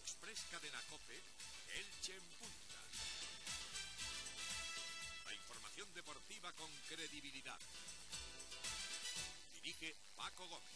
Express Cadena COPE, Elche en punta. La información deportiva con credibilidad. Dirige Paco Gómez.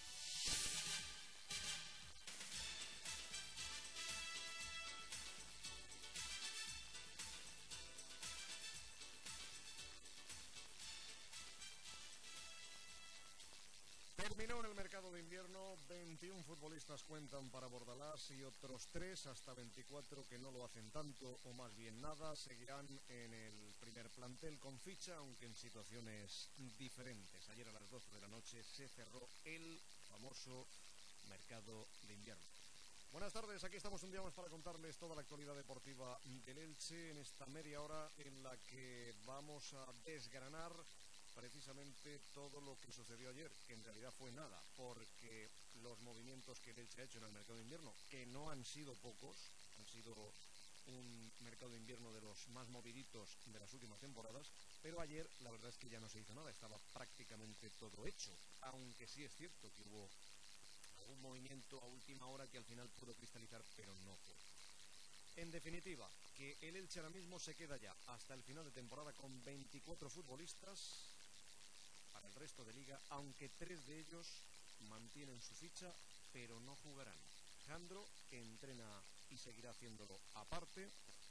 Terminó en el mercado de invierno, 21 futbolistas cuentan para Bordalás y otros 3, hasta 24 que no lo hacen tanto o más bien nada, seguirán en el primer plantel con ficha, aunque en situaciones diferentes. Ayer a las 12 de la noche se cerró el famoso mercado de invierno. Buenas tardes, aquí estamos un día más para contarles toda la actualidad deportiva del Elche en esta media hora en la que vamos a desgranar precisamente todo lo que sucedió ayer, que en realidad fue nada, porque los movimientos que el Elche ha hecho en el mercado de invierno, que no han sido pocos, han sido un mercado de invierno de los más moviditos de las últimas temporadas, pero ayer la verdad es que ya no se hizo nada, estaba prácticamente todo hecho, aunque sí es cierto que hubo algún movimiento a última hora que al final pudo cristalizar, pero no fue. En definitiva, que el Elche ahora mismo se queda ya hasta el final de temporada con 24 futbolistas para el resto de liga, aunque 3 de ellos mantienen su ficha, pero no jugarán. Jandro, que entrena y seguirá haciéndolo aparte,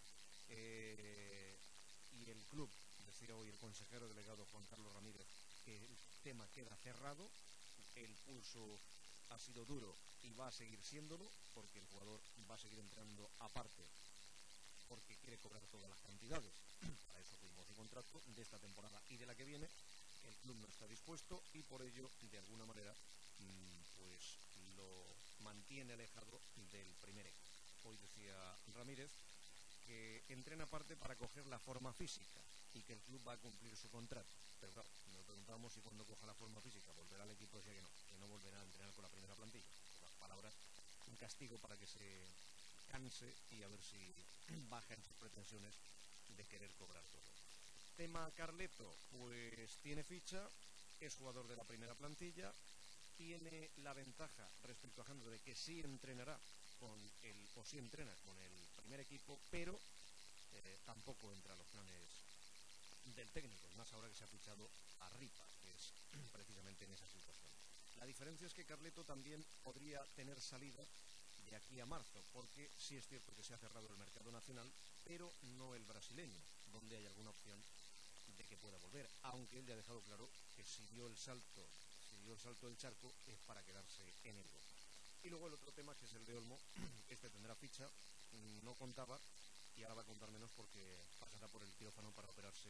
y el club, decía hoy el consejero delegado Juan Carlos Ramírez, que el tema queda cerrado, el pulso ha sido duro y va a seguir siéndolo, porque el jugador va a seguir entrenando aparte, porque quiere cobrar todas las cantidades. Para eso firmó su contrato de esta temporada y de la que viene. El club no está dispuesto y por ello, de alguna manera, pues lo mantiene alejado del primer equipo. Hoy decía Ramírez que entrena aparte para coger la forma física y que el club va a cumplir su contrato. Pero claro, nos preguntamos si cuando coja la forma física volverá al equipo, decía que no volverá a entrenar con la primera plantilla. Por las palabras, un castigo para que se canse y a ver si baja en sus pretensiones de querer cobrar todo. Tema Carleto, pues tiene ficha, es jugador de la primera plantilla, tiene la ventaja respecto a Jandro de que sí entrenará sí entrena con el primer equipo, pero tampoco entra a los planes del técnico, más ahora que se ha fichado a Ripa, que es precisamente en esa situación. La diferencia es que Carleto también podría tener salida de aquí a marzo, porque sí es cierto que se ha cerrado el mercado nacional, pero no el brasileño, donde hay alguna opción de que pueda volver, aunque él ya ha dejado claro que si dio el salto del charco es para quedarse en Europa. Y luego el otro tema, que es el de Olmo, este tendrá ficha, no contaba y ahora va a contar menos porque pasará por el quirófano para operarse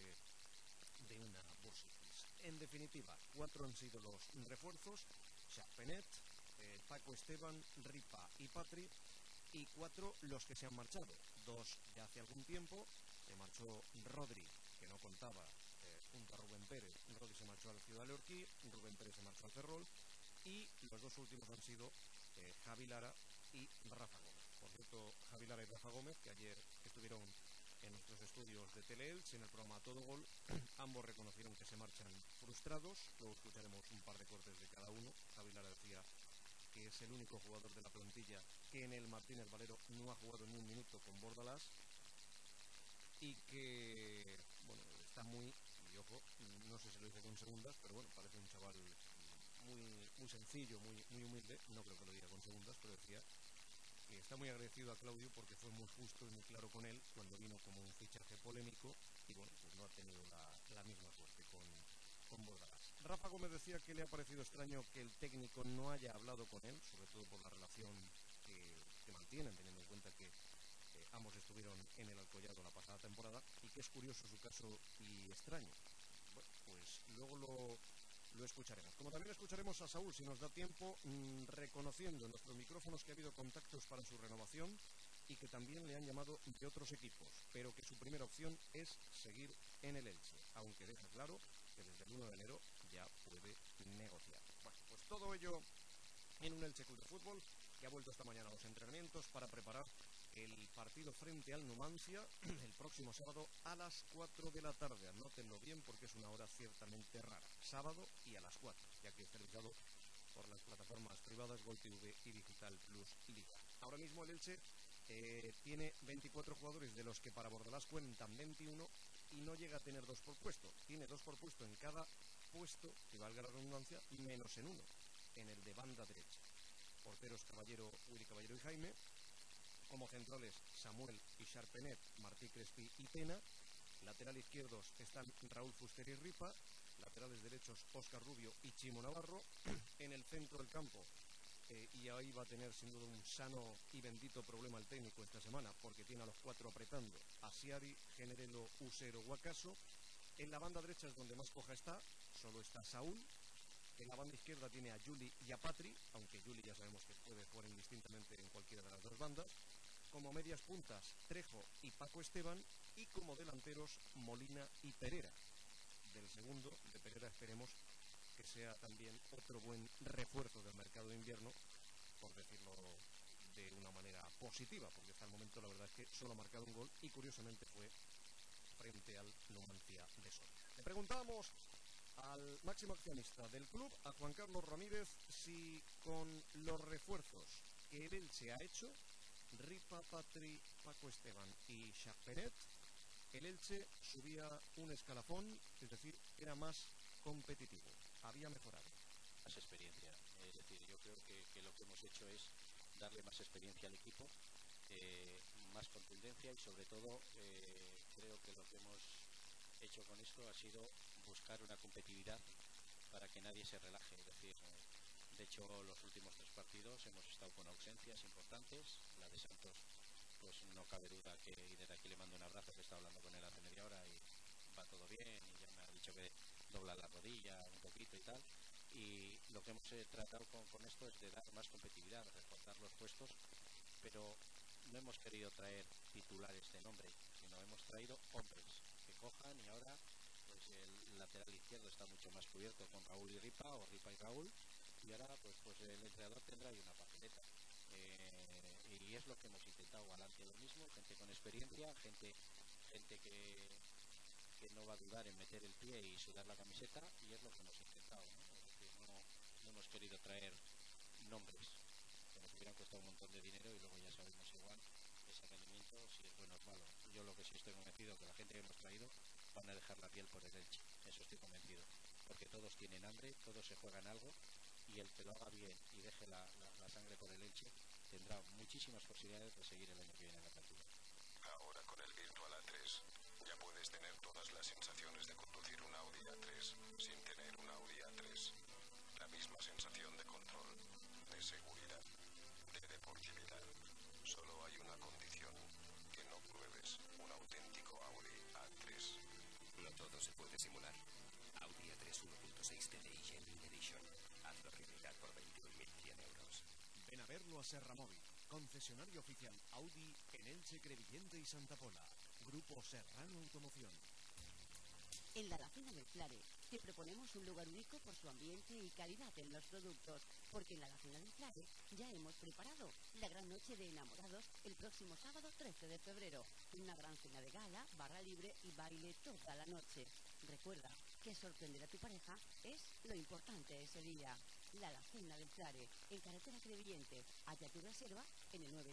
de una bursitis. En definitiva, 4 han sido los refuerzos: Charpenet, Paco Esteban, Ripa y Patri, y 4 los que se han marchado. 2 ya hace algún tiempo, se marchó Rodri, que no contaba, junto a Rubén Pérez. Rodri se marchó al Ciudad Leorquí, Rubén Pérez se marchó al Ferrol, y los 2 últimos han sido Javi Lara y Rafa Gómez. Por cierto, Javi Lara y Rafa Gómez, que ayer estuvieron en nuestros estudios de Teleelch en el programa Todo Gol, ambos reconocieron que se marchan frustrados. Luego escucharemos un par de cortes de cada uno. Javi Lara decía que es el único jugador de la plantilla que en el Martínez Valero no ha jugado ni un minuto con Bordalás y que, bueno, está muy, y ojo, no sé si lo dice con segundas, pero bueno, parece un chaval muy sencillo, muy humilde, no creo que lo diga con segundas, pero decía que está muy agradecido a Claudio porque fue muy justo y muy claro con él cuando vino como un fichaje polémico y bueno, pues no ha tenido la misma suerte con Bordalás. Rafa Gómez decía que le ha parecido extraño que el técnico no haya hablado con él, sobre todo por la relación que mantienen, teniendo en cuenta que ambos estuvieron en el Alcoyado la pasada temporada, y que es curioso su caso y extraño. Bueno, pues luego lo escucharemos. Como también escucharemos a Saúl, si nos da tiempo, reconociendo en nuestros micrófonos que ha habido contactos para su renovación y que también le han llamado de otros equipos, pero que su primera opción es seguir en el Elche, aunque deja claro que desde el 1 de enero ya puede negociar. Bueno, pues todo ello en un Elche Club de Fútbol que ha vuelto esta mañana a los entrenamientos para preparar el partido frente al Numancia el próximo sábado a las 4 de la tarde. Anótenlo bien porque es una hora ciertamente rara. Sábado y a las 4, ya que es realizado por las plataformas privadas Gol TV y Digital Plus Liga. Ahora mismo el Elche Tiene 24 jugadores, de los que para Bordalás cuentan 21, y no llega a tener 2 por puesto. Tiene 2 por puesto en cada puesto, que valga la redundancia, menos en uno, en el de banda derecha. Porteros Willy Caballero y Jaime. Como centrales, Samuel y Charpenet, Martí Crespi y Pena. Lateral izquierdos están Raúl Fuster y Ripa. Laterales derechos, Óscar Rubio y Chimo Navarro. En el centro del campo, y ahí va a tener sin duda un sano y bendito problema el técnico esta semana, porque tiene a los 4 apretando: Asiari, Generelo, Usero, Guacaso. En la banda derecha es donde más coja está, solo está Saúl. En la banda izquierda tiene a Juli y a Patri, aunque Juli ya sabemos que puede jugar indistintamente en cualquiera de las dos bandas. Como medias puntas, Trejo y Paco Esteban. Y como delanteros, Molina y Perera. Del segundo, de Perera, esperemos que sea también otro buen refuerzo del mercado de invierno, por decirlo de una manera positiva, porque hasta el momento la verdad es que solo ha marcado un gol, y curiosamente fue frente al Numancia de Soria. Le preguntábamos al máximo accionista del club, a Juan Carlos Ramírez, si con los refuerzos que él se ha hecho, Ripa, Patri, Paco Esteban y Charpenet, el Elche subía un escalafón, es decir, era más competitivo, había mejorado. Más experiencia, es decir, yo creo que lo que hemos hecho es darle más experiencia al equipo, más contundencia, y sobre todo creo que lo que hemos hecho con esto ha sido buscar una competitividad para que nadie se relaje. Es decir, de hecho, los últimos 3 partidos hemos estado con ausencias importantes. La de Santos, pues no cabe duda que, y desde aquí le mando un abrazo, que he estado hablando con él hace media hora y va todo bien, y ya me ha dicho que dobla la rodilla un poquito y tal. Y lo que hemos tratado con esto es de dar más competitividad, reforzar los puestos, pero no hemos querido traer titulares de nombre, sino hemos traído hombres que cojan. Y ahora pues el lateral izquierdo está mucho más cubierto con Raúl y Ripa, o Ripa y Raúl, y ahora pues el entrenador tendrá ahí una papeleta, y es lo que hemos intentado. Galante lo mismo, gente con experiencia, gente que no va a dudar en meter el pie y sudar la camiseta, y es lo que hemos intentado, ¿no? Es decir, no hemos querido traer nombres que nos hubieran costado un montón de dinero, y luego ya sabemos igual ese rendimiento si es bueno o es malo. Yo lo que sí estoy convencido que la gente que hemos traído van a dejar la piel por el Elche, eso estoy convencido, porque todos tienen hambre, todos se juegan algo, y el que lo haga bien y deje la sangre por el Elche tendrá muchísimas posibilidades de seguir el año que viene en la plantilla. Ahora con el Virtual A3 ya puedes tener todas las sensaciones de conducir un Audi A3 sin tener un Audi A3. La misma sensación de control, de seguridad, de deportividad. Solo hay una condición: que no pruebes un auténtico Audi A3. No todo se puede simular. Audi A3 1.6 TDI Genuine Edition. Hazlo realidad por 21.100 euros. Ven a verlo a Serramóvil, concesionario oficial Audi en Elche, Crevillente y Santa Pola. Grupo Serrano Automoción. En la Alacena del Clare te proponemos un lugar único por su ambiente y calidad en los productos, porque en la Alacena del Clare ya hemos preparado la gran noche de enamorados el próximo sábado 13 de febrero. Una gran cena de gala, barra libre y baile toda la noche. Recuerda que sorprender a tu pareja es lo importante ese día. La Alacena del Clare, en carretera Crevillente. Halla tu reserva en el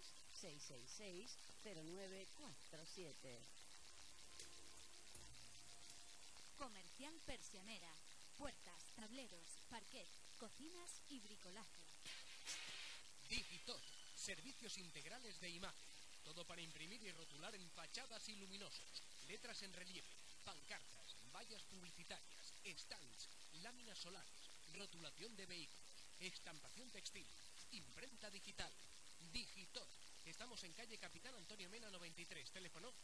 96-666-0947. Comercial Persianera. Puertas, tableros, parquet, cocinas y bricolaje. Digitot. Servicios integrales de imagen. Todo para imprimir y rotular en fachadas y luminosos. Letras en relieve, pancartas, vallas publicitarias, stands, láminas solares, rotulación de vehículos, estampación textil, imprenta digital. Digitot. Estamos en calle Capitán Antonio Mena 93, teléfono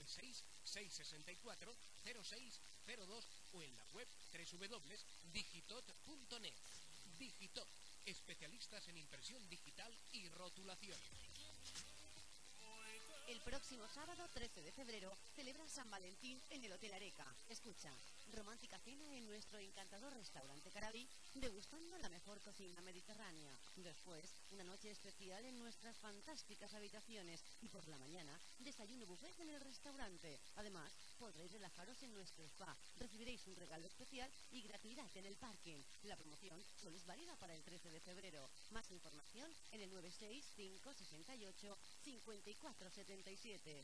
96-664-0602 o en la web www.digitot.net. Digitot, especialistas en impresión digital y rotulación. El próximo sábado 13 de febrero celebra San Valentín en el Hotel Areca. Escucha, romántica cena en nuestro encantador restaurante Caraví degustando la mejor cocina mediterránea. Después, una noche especial en nuestras fantásticas habitaciones y por la mañana, desayuno buffet en el restaurante. Además, podréis relajaros en nuestro spa, recibiréis un regalo especial y gratuidad en el parking. La promoción solo es válida para el 13 de febrero. Más información en el 96568-5477.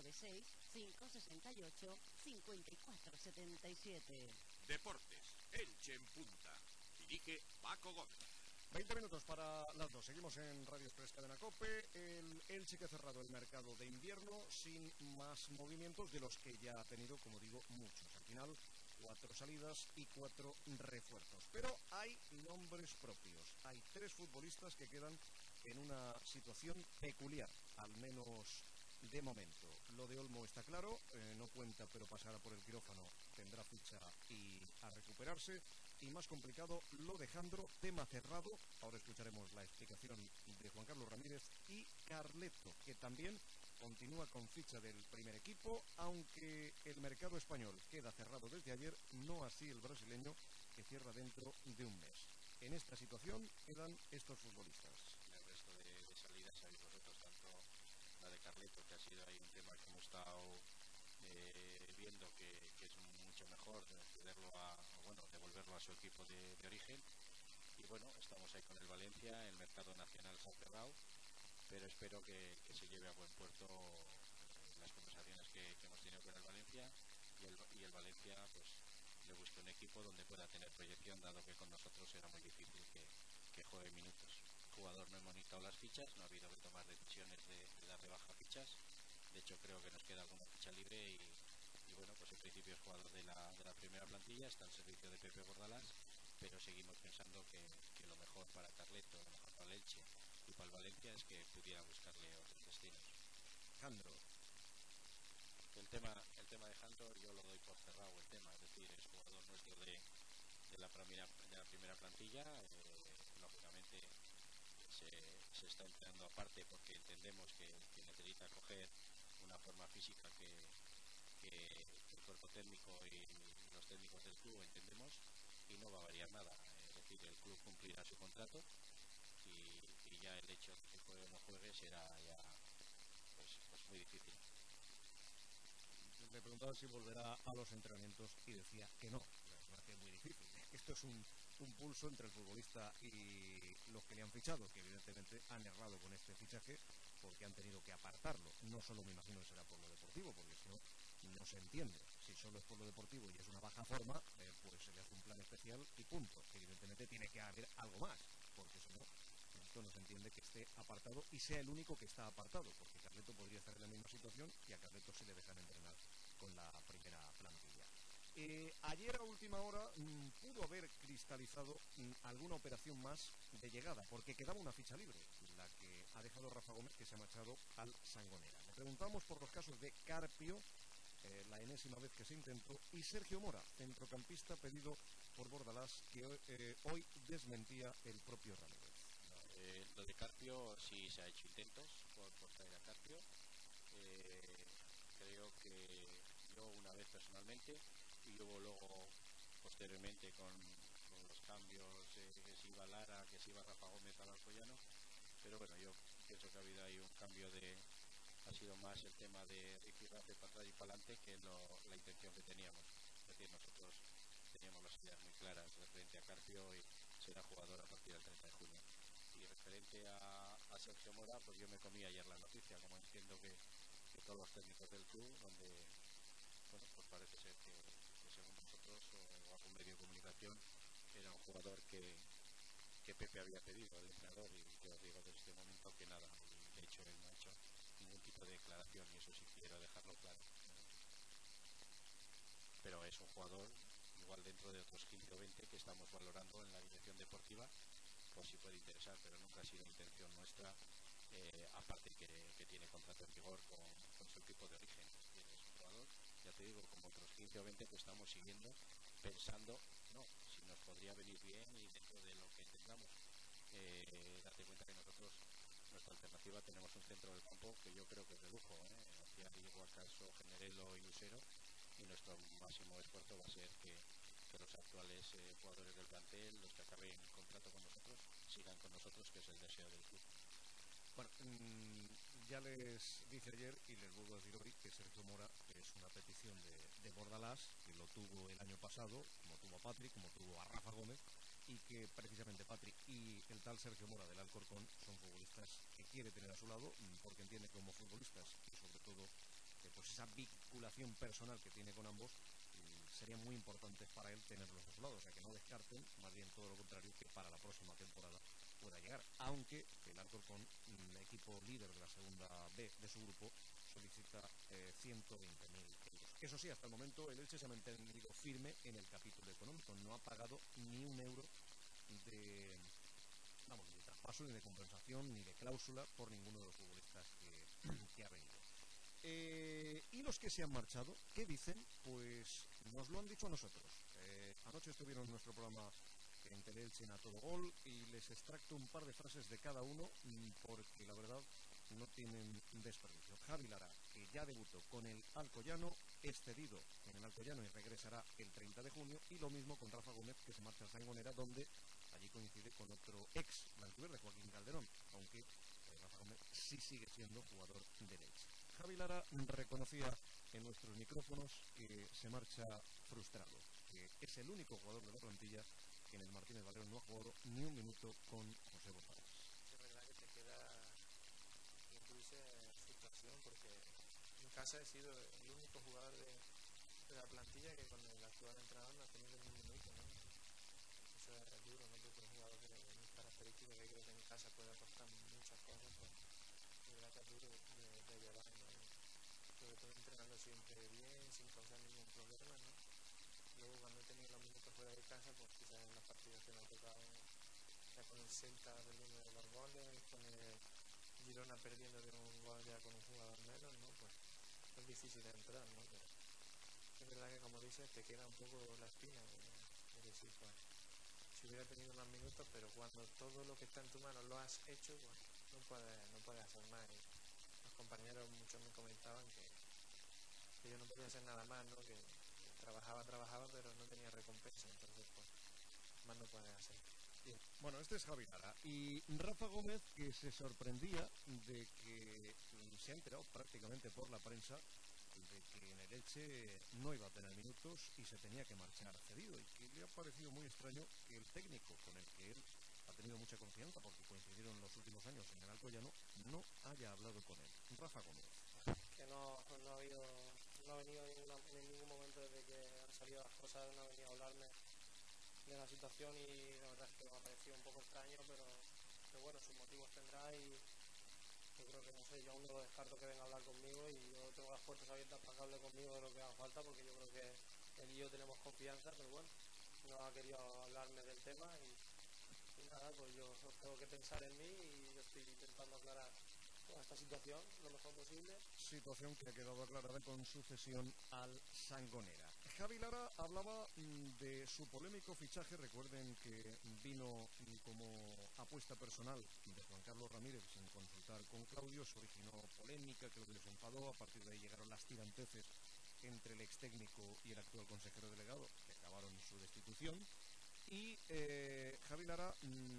96568-5477. Deportes, Elche en punta. Dirige Paco Gómez. 20 minutos para las 2. Seguimos en Radio Express Cadena COPE. El Elche que ha cerrado el mercado de invierno sin más movimientos de los que ya ha tenido, como digo, muchos. Al final, 4 salidas y 4 refuerzos. Pero hay nombres propios. Hay 3 futbolistas que quedan en una situación peculiar, al menos de momento. Lo de Olmo está claro, no cuenta, pero pasará por el quirófano, tendrá ficha y a recuperarse. Y más complicado, lo de Jandro, tema cerrado. Ahora escucharemos la explicación de Juan Carlos Ramírez y Carleto, que también continúa con ficha del primer equipo, aunque el mercado español queda cerrado desde ayer, no así el brasileño, que cierra dentro de un mes. En esta situación quedan estos futbolistas. El resto de salidas sabéis vosotros, tanto la de Carleto, que ha sido ahí un tema que hemos estado viendo que es mucho mejor devolverlo a su equipo de origen. Y bueno, estamos ahí con el Valencia, el mercado nacional se ha cerrado, pero espero que se lleve a buen puerto las conversaciones que hemos tenido con el Valencia y el Valencia pues le busque un equipo donde pueda tener proyección, dado que con nosotros era muy difícil que juegue minutos. El jugador no hemos necesitado las fichas, no ha habido que tomar decisiones de dar de baja fichas. De hecho, creo que nos queda alguna ficha libre y bueno, pues en principio es jugador de la primera plantilla, está al servicio de Pepe Bordalás, pero seguimos pensando que lo mejor para Carleto, lo mejor para el Elche y para el Valencia es que pudiera buscarle otros destinos. Jandro. El tema de Jandro yo lo doy por cerrado el tema, es decir, es jugador nuestro de la primera plantilla, lógicamente se está entrenando aparte porque entendemos que necesita coger una forma física que el cuerpo técnico y los técnicos del club entendemos, y no va a variar nada. Es decir, el club cumplirá su contrato y ya el hecho de que juegue o no juegue será ya pues muy difícil. Le preguntaba si volverá a los entrenamientos y decía que no. La verdad que es muy difícil. Esto es un pulso entre el futbolista y los que le han fichado, que evidentemente han errado con este fichaje porque han tenido que apartarlo. No solo me imagino que será por lo deportivo, porque si no, no se entiende. Si solo es por lo deportivo y es una baja forma, pues se le hace un plan especial y punto. Evidentemente tiene que haber algo más, porque si no, esto no se entiende que esté apartado y sea el único que está apartado, porque Carleto podría estar en la misma situación y a Carleto se le dejan entrenar con la primera plantilla. Ayer a última hora pudo haber cristalizado alguna operación más de llegada, porque quedaba una ficha libre, la que ha dejado Rafa Gómez, que se ha marchado al Sangonera. Le preguntamos por los casos de Carpio, la enésima vez que se intentó, y Sergio Mora, centrocampista pedido por Bordalás, que hoy desmentía el propio Ramírez. Lo de Carpio sí se ha hecho intentos por traer a Carpio. Creo que yo una vez personalmente y luego posteriormente con los cambios, que si iba Lara, que si iba Rafa Gómez al Alcoyano, pero bueno, yo pienso que ha habido ahí un cambio ha sido más el tema de rifirrafe para atrás y para adelante que la intención que teníamos. Es decir, nosotros teníamos las ideas muy claras referente a Carpio y será jugador a partir del 30 de junio. Y referente a Sergio Mora, pues yo me comí ayer la noticia, como entiendo que todos los técnicos del club, donde bueno, pues parece ser que según nosotros o algún medio de comunicación era un jugador que Pepe había pedido, el entrenador, y yo os digo desde este momento que nada, y de hecho él no ha hecho ningún tipo de declaración y eso sí quiero dejarlo claro. Pero es un jugador igual dentro de otros 15 o 20 que estamos valorando en la dirección deportiva, pues sí puede interesar, pero nunca ha sido intención nuestra, aparte que tiene contrato en vigor con su equipo de origen. Es un jugador, ya te digo, como otros 15 o 20 que estamos siguiendo, pensando, no, si nos podría venir bien y dentro de lo que entendamos. Date cuenta que nosotros, nuestra alternativa, tenemos un centro del campo que yo creo que es de lujo, hacia Diego, acaso Generelo y Lucero, y nuestro máximo esfuerzo va a ser que que los actuales jugadores del plantel, los que acaben contrato con nosotros, sigan con nosotros, que es el deseo del club. Bueno, ya les dije ayer y les vuelvo a decir hoy que Sergio Mora es una petición de Bordalás, que lo tuvo el año pasado, como tuvo a Patrick, como tuvo a Rafa Gómez, y que precisamente Patrick y el tal Sergio Mora del Alcorcón son futbolistas que quiere tener a su lado, porque entiende que como futbolistas y sobre todo pues esa vinculación personal que tiene con ambos, sería muy importante para él tenerlos a su lado, o sea que no descarten, más bien todo lo contrario, que para la próxima temporada pueda llegar, aunque el Alcorcón, equipo líder de la segunda B de su grupo, solicita 120.000 euros. Eso sí, hasta el momento el Elche se ha mantenido firme en el capítulo económico, no ha pagado ni un euro de traspaso, ni de compensación, ni de cláusula por ninguno de los futbolistas que ha venido. Y los que se han marchado, ¿qué dicen? Pues nos lo han dicho a nosotros. Anoche estuvieron en nuestro programa en Teleelche a todo gol y les extracto un par de frases de cada uno porque la verdad no tienen desperdicio. Javi Lara, que ya debutó con el Alcoyano, es cedido en el Alcoyano y regresará el 30 de junio, y lo mismo con Rafa Gómez, que se marcha a Sangonera, donde allí coincide con otro ex blanquiverde, Joaquín Calderón, aunque Rafa Gómez sí sigue siendo jugador de Elche. Javi Lara reconocía en nuestros micrófonos que se marcha frustrado, que es el único jugador de la plantilla que en el Martínez Valero no ha jugado ni un minuto con José Bordalás. Es verdad que te queda, como tú dices, frustración, porque en casa he sido el único jugador de la plantilla que con el actual entrenador no ha tenido ni un minuto, ¿no? Eso es duro, ¿no? Porque un jugador de mis características, que creo que en casa puede aportar muchas cosas, pues de verdad que es duro de llevar, ¿no? Sobre todo entrenando siempre bien, sin causar ningún problema, ¿no? Luego cuando he tenido los minutos fuera de casa, pues quizás en las partidas que me ha tocado, ya con el Celta perdiendo de los goles, con el Girona perdiendo de un gol ya con un jugador menos, ¿no? Pues es difícil de entrar, ¿no? Pero es verdad que, como dices, te queda un poco la espina de decir, pues, si hubiera tenido más minutos, pero cuando todo lo que está en tu mano lo has hecho, pues no puedes hacer más. Y los compañeros, muchos me comentaban que yo no podía hacer nada más, ¿no? Que trabajaba, pero no tenía recompensa, entonces, pues, más no puedes hacer. Bien. Bueno, este es Javi Lara. Y Rafa Gómez, que se sorprendía de que se ha enterado prácticamente por la prensa de que en el Elche no iba a tener minutos y se tenía que marchar cedido, y que le ha parecido muy extraño que el técnico con el que él ha tenido mucha confianza, porque coincidieron los últimos años en el Alcoyano, no haya hablado con él. Rafa Gómez. Que no ha venido en ningún momento desde que han salido las cosas, no ha venido a hablarme de la situación, y la verdad es que me ha parecido un poco extraño, pero bueno, sus motivos tendrá, y yo creo que, no sé, yo aún no lo descarto que venga a hablar conmigo, y yo tengo las puertas abiertas para que hable conmigo de lo que haga falta, porque yo creo que él y yo tenemos confianza, pero bueno, no ha querido hablarme del tema, y nada, pues yo tengo que pensar en mí, y yo estoy intentando aclarar toda esta situación lo mejor posible. Situación que ha quedado aclarada con su cesión al Sangonera. Javi Lara hablaba de su polémico fichaje. Recuerden que vino como apuesta personal de Juan Carlos Ramírez sin consultar con Claudio. Se originó polémica, Claudio se enfadó, a partir de ahí llegaron las tiranteces entre el ex técnico y el actual consejero delegado, que acabaron su destitución. Y Javi Lara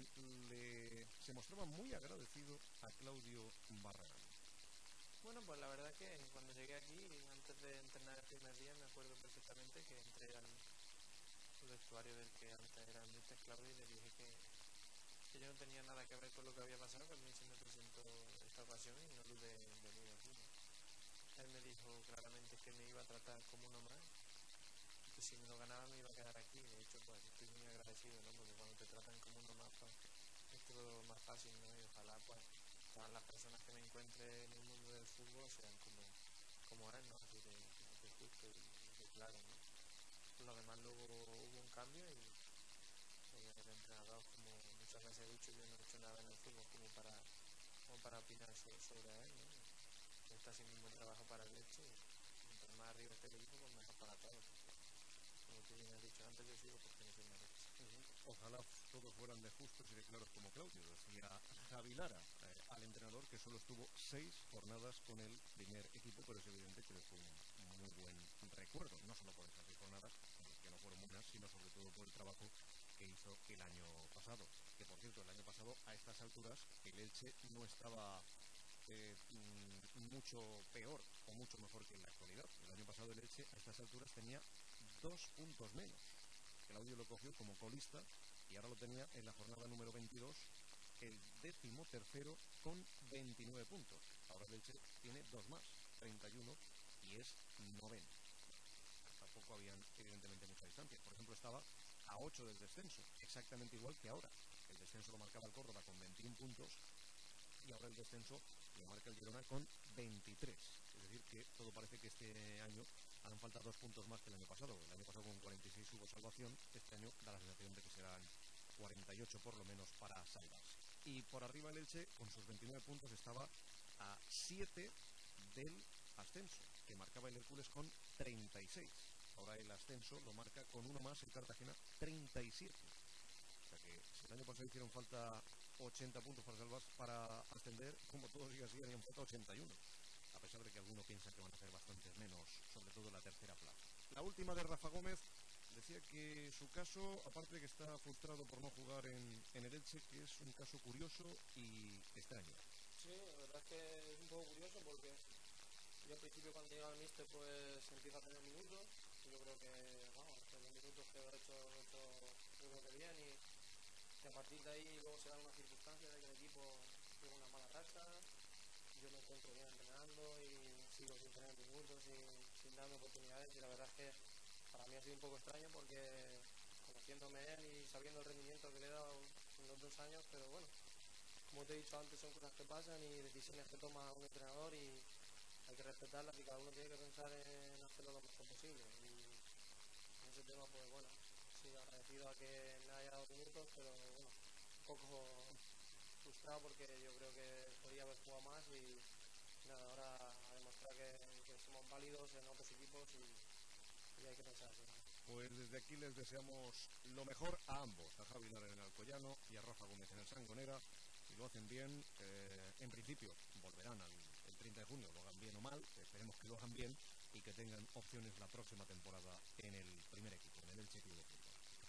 se mostraba muy agradecido a Claudio Barragán. Bueno, pues la verdad que cuando llegué aquí, antes de entrenar el primer día, me acuerdo perfectamente que entré al vestuario del que antes era el míster Claudio, y le dije que yo no tenía nada que ver con lo que había pasado, que a mí se me presentó esta ocasión y no dudé en venir aquí, ¿no? Él me dijo claramente que me iba a tratar como uno más, y que si me lo ganaba me iba a quedar aquí. De hecho, pues estoy muy agradecido, ¿no? Porque cuando te tratan como uno más, pues es todo más fácil, ¿no? Y ojalá, pues, todas las personas que me encuentre en el mundo del fútbol sean como él, ¿no? Así de justo y de claro, ¿no? Por lo demás, luego hubo un cambio, y el entrenador, como muchas veces he dicho, yo no he hecho nada en el fútbol como para opinar sobre él, ¿no? Está haciendo un buen trabajo para el Elche, y mientras más arriba esté el equipo, pues mejor para todos, porque, como tú bien has dicho antes, yo sigo porque no soy más Elche. Ojalá todos fueran de justos y de claros como Claudio, decía Javi Lara, al entrenador que solo estuvo 6 jornadas con el primer equipo, pero es evidente que le fue un muy buen recuerdo, no solo por esas 6 jornadas, que no fueron buenas, sino sobre todo por el trabajo que hizo el año pasado. Que por cierto, el año pasado a estas alturas el Elche no estaba mucho peor o mucho mejor que en la actualidad. El año pasado el Elche a estas alturas tenía 2 puntos menos. Claudio lo cogió como colista y ahora lo tenía en la jornada número 22, el 13º con 29 puntos. Ahora el Elche tiene 2 más, 31, y es noveno. Tampoco habían evidentemente mucha distancia. Por ejemplo, estaba a 8 del descenso, exactamente igual que ahora. El descenso lo marcaba el Córdoba con 21 puntos y ahora el descenso lo marca el Girona con 23. Es decir, que todo parece que este año harán falta 2 puntos más que el año pasado. El año pasado con 46 hubo salvación, este año da la sensación de que serán 48 por lo menos para salvarse. Y por arriba el Elche, con sus 29 puntos, estaba a 7 del ascenso, que marcaba el Hércules con 36. Ahora el ascenso lo marca con uno más el Cartagena, 37. O sea que si el año pasado hicieron falta 80 puntos para ascender, como todo sigue así, harían falta 81. A pesar de que alguno piensa que van a ser bastantes menos, sobre todo en la tercera plaza. La última de Rafa Gómez decía que su caso, aparte de que está frustrado por no jugar en el Elche, que es un caso curioso y extraño. Sí, la verdad es que es un poco curioso porque yo al principio cuando llega al míster pues empieza a tener minutos. Yo creo que, bueno, los minutos que he hecho yo creo que bien y a partir de ahí luego se dan unas circunstancias de que el equipo tiene una mala racha. Yo me encuentro bien entrenando y sigo sin tener minutos, sin darme oportunidades y la verdad es que para mí ha sido un poco extraño porque conociéndome él y sabiendo el rendimiento que le he dado en los 2 años, pero bueno, como te he dicho antes, son cosas que pasan y decisiones que toma un entrenador y hay que respetarlas y cada uno tiene que pensar en hacerlo lo mejor posible. Y en ese tema, pues bueno, sí, agradecido a que me haya dado minutos, pero bueno, un poco frustrado porque yo creo que podría haber jugado más y nada, ahora a demostrar que somos válidos en otros equipos y hay que pensar así. Pues desde aquí les deseamos lo mejor a ambos, a Javi Lara en el Alcoyano y a Rafa Gómez en el Sangonera. Si lo hacen bien, en principio volverán el 30 de junio, lo hagan bien o mal, esperemos que lo hagan bien y que tengan opciones la próxima temporada en el primer equipo, en el Elche Club de Fútbol.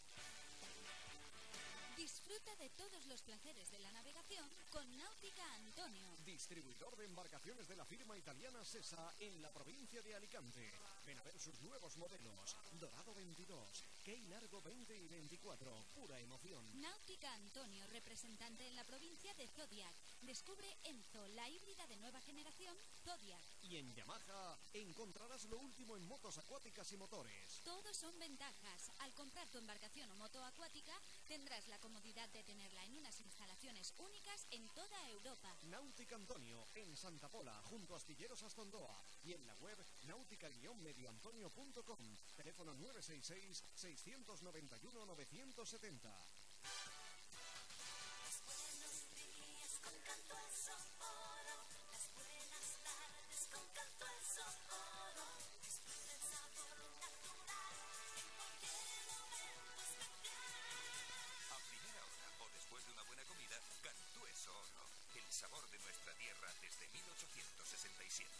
Disfruta de todos los placeres de la navegación con Náutica Antonio. Distribuidor de embarcaciones de la firma italiana Sesa en la provincia de Alicante. Ven a ver sus nuevos modelos. Dorado 22, Key Largo 20 y 24. Pura emoción. Náutica Antonio, representante en la provincia de Zodiac. Descubre Enzo, la híbrida de nueva generación Zodiac. Y en Yamaha encontrarás lo último en motos acuáticas y motores. Todos son ventajas. Al comprar tu embarcación o moto acuática, tendrás la comodidad de tenerla en unas instalaciones únicas en toda Europa. Náutica Antonio, en Santa Pola, junto a Astilleros Astondoa. Y en la web náutica-medioantonio.com. Teléfono 966-691-970. El sabor de nuestra tierra desde 1867.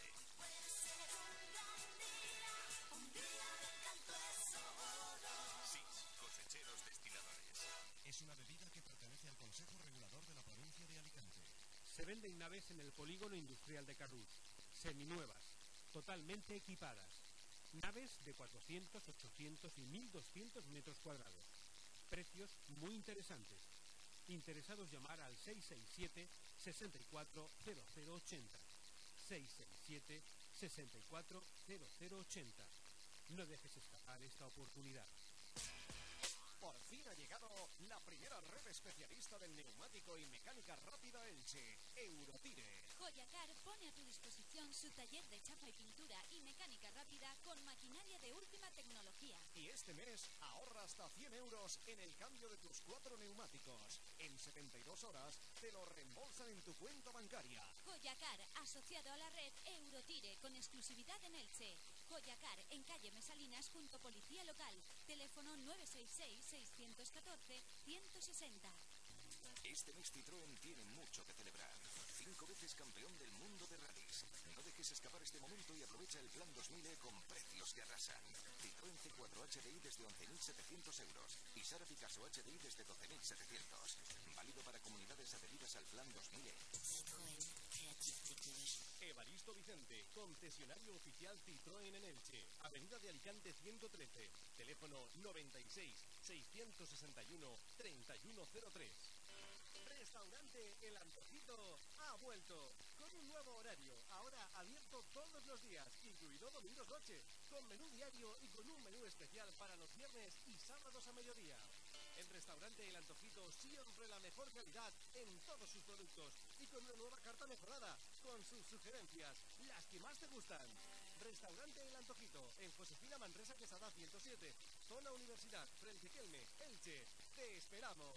SIS, cosecheros destiladores. Es una bebida que pertenece al Consejo Regulador de la provincia de Alicante. Se venden naves en el polígono industrial de Carrús, seminuevas, totalmente equipadas. Naves de 400, 800 y 1200 metros cuadrados. Precios muy interesantes. Interesados llamar al 667 64 0080. 667 64 0080. No dejes escapar esta oportunidad. Por fin ha llegado la primera red especialista del neumático y mecánica rápida Elche, Eurotire. Joyacar pone a tu disposición su taller de chapa y pintura y mecánica rápida con maquinaria de última tecnología. Y este mes ahorra hasta 100 euros en el cambio de tus 4 neumáticos. En 72 horas te lo reembolsan en tu cuenta bancaria. Joyacar, asociado a la red Eurotire, con exclusividad en Elche. Joyacar, en calle Mesalinas, junto a Policía Local. Teléfono 966-614-160. Este mes Citroën tiene mucho que celebrar. 5 veces campeón del mundo de rallies. No dejes escapar este momento y aprovecha el plan 2000E con precios que arrasan. Citroën C4 HDI desde 11.700 euros y Sara Picasso HDI desde 12.700. Válido para comunidades adheridas al plan 2000E. Evaristo Vicente, concesionario oficial Citroën en Elche, Avenida de Alicante 113, teléfono 96 661 3103. Restaurante El Antojito ha vuelto con un nuevo horario, ahora abierto todos los días, incluido domingos noche, con menú diario y con un menú especial para los viernes y sábados a mediodía. El restaurante El Antojito siempre la mejor calidad en todos sus productos y con una nueva carta mejorada, con sus sugerencias, las que más te gustan. Restaurante El Antojito, en Josefina Manresa Quesada 107, zona Universidad, frente Kelme, Elche. ¡Te esperamos!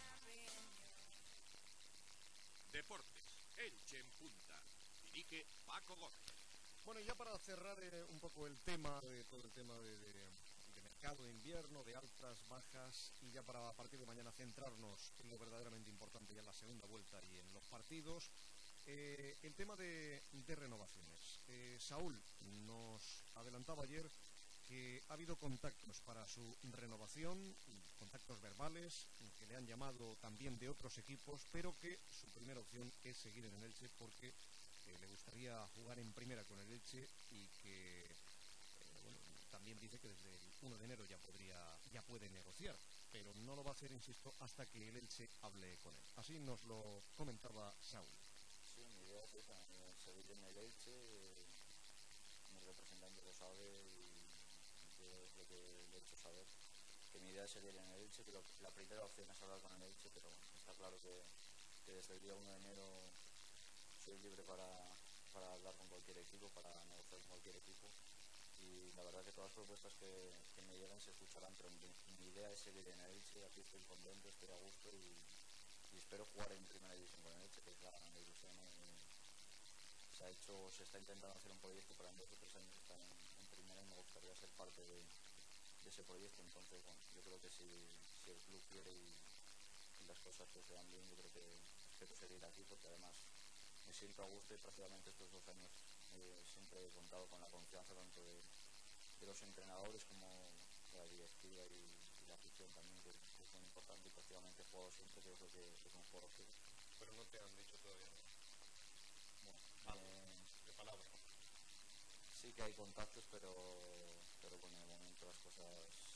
Deportes, Elche en punta. Dirige Paco Gómez. Bueno, ya para cerrar un poco el tema, todo el tema de mercado de invierno, de altas, bajas, y ya para a partir de mañana centrarnos en lo verdaderamente importante ya en la segunda vuelta y en los partidos, el tema de renovaciones. Saúl nos adelantaba ayer que ha habido contactos para su renovación, contactos verbales, que le han llamado también de otros equipos, pero que su primera opción es seguir en el Elche porque le gustaría jugar en primera con el Elche y que bueno, también dice que desde el 1 de enero ya puede negociar, pero no lo va a hacer, insisto, hasta que el Elche hable con él. Así nos lo comentaba Saúl. Sí, mi idea es esa, seguir en el Elche, mi representante lo sabe y yo es lo que le he hecho saber, que mi idea es seguir en el Elche, que la primera opción es hablar con el Elche, pero bueno, está claro que desde el día 1 de enero soy libre para hablar con cualquier equipo, para negociar con cualquier equipo, y la verdad que todas las propuestas que me lleguen se escucharán, pero mi idea es seguir en el Elche. Aquí estoy contento, estoy a gusto y espero jugar en primera división con el Elche, que es la ilusión. Se está intentando hacer un proyecto, pero en 2 o 3 años está en primera y me gustaría ser parte de ese proyecto. Entonces, bueno, yo creo que si el club quiere y las cosas pues se van bien, yo creo que espero seguir aquí, porque además me siento a gusto y prácticamente estos 2 años siempre he contado con la confianza tanto de los entrenadores como de la directiva y la afición también, que es muy importante, y prácticamente he jugado siempre, creo que es un jugador que... Pero no te han dicho todavía nada. Bueno, de palabra. Sí que hay contactos, pero bueno, de momento las cosas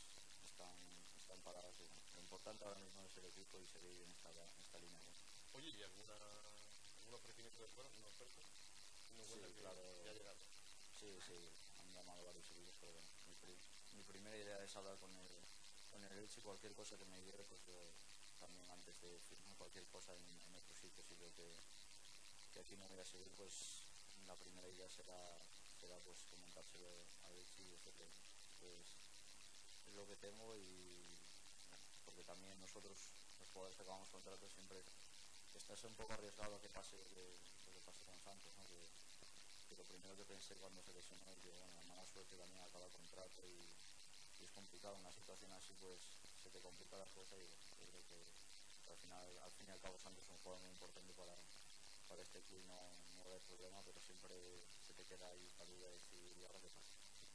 están paradas. Y bueno, lo importante ahora mismo es el equipo y seguir en esta línea. Oye, ¿y algún ofrecimiento de fuera, alguna oferta? Sí, claro. ¿Ya ha llegado? Sí, han llamado varios equipos, pero bueno, mi primera idea es hablar con el Elche. Cualquier cosa que me llegue, pues yo también, antes de firmar cualquier cosa en otro sitio, si veo que aquí no voy a seguir, pues la primera idea será pues comentárselo a Elche y decirle pues es lo que tengo. Y bueno, porque también nosotros, los jugadores que acabamos contratos, siempre estás un poco arriesgado a que pase lo que pase con Santos, ¿no? Que lo primero que pensé cuando se lesionó, y que bueno, la mala suerte también acaba el contrato y es complicado en una situación así, pues se te complica la cosa. Y bueno, yo creo que al fin y al cabo Santos es un jugador muy importante para este club, no va a haber problema, pero siempre se te queda ahí esta duda de decir, ¿y ahora qué pasa?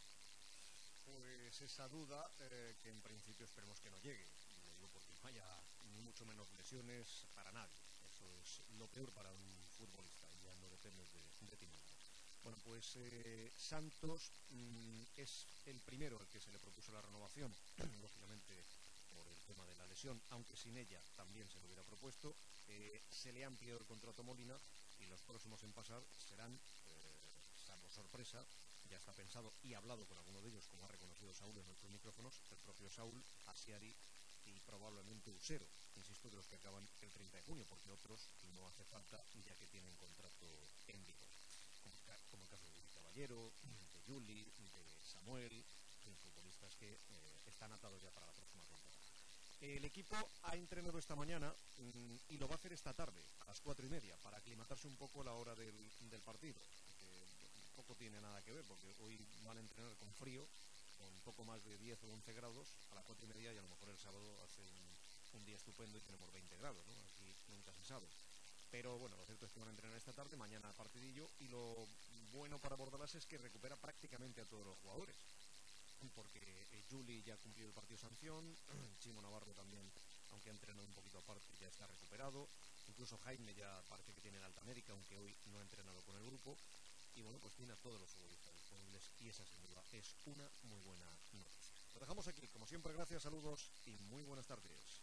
Pues esa duda, que en principio esperemos que no llegue, lo digo porque no haya ni mucho menos lesiones para nadie. Eso es lo peor para un futbolista, ya no dependes de ti mismo. Bueno, pues Santos es el primero al que se le propuso la renovación, lógicamente por el tema de la lesión, aunque sin ella también se lo hubiera propuesto. Se le ha ampliado el contrato a Molina y los próximos en pasar serán, salvo sorpresa, ya está pensado y hablado con alguno de ellos, como ha reconocido Saúl en nuestros micrófonos, el propio Saúl, Asiari y probablemente Usero, insisto, de los que acaban el 30 de junio, porque otros no hace falta ya que tienen contrato en vigor, como el caso de Uri Caballero, de Juli, de Samuel, en futbolistas que están atados ya para la próxima temporada. El equipo ha entrenado esta mañana y lo va a hacer esta tarde, a las 4:30, para aclimatarse un poco a la hora del partido, que poco tiene nada que ver, porque hoy van a entrenar con frío, con poco más de 10 o 11 grados, a las 4:30, y a lo mejor el sábado hace un día estupendo y tenemos 20 grados, ¿no? Aquí nunca se sabe. Pero bueno, lo cierto es que van a entrenar esta tarde, mañana partidillo, y lo bueno para Bordalás es que recupera prácticamente a todos los jugadores, porque Juli ya ha cumplido el partido sanción, Chimo Navarro también, aunque ha entrenado un poquito aparte, ya está recuperado, incluso Jaime ya parece que tiene el alta médica, aunque hoy no ha entrenado con el grupo, y bueno, pues tiene a todos los futbolistas disponibles, y esa sin duda es una muy buena noticia. Lo dejamos aquí, como siempre, gracias, saludos y muy buenas tardes.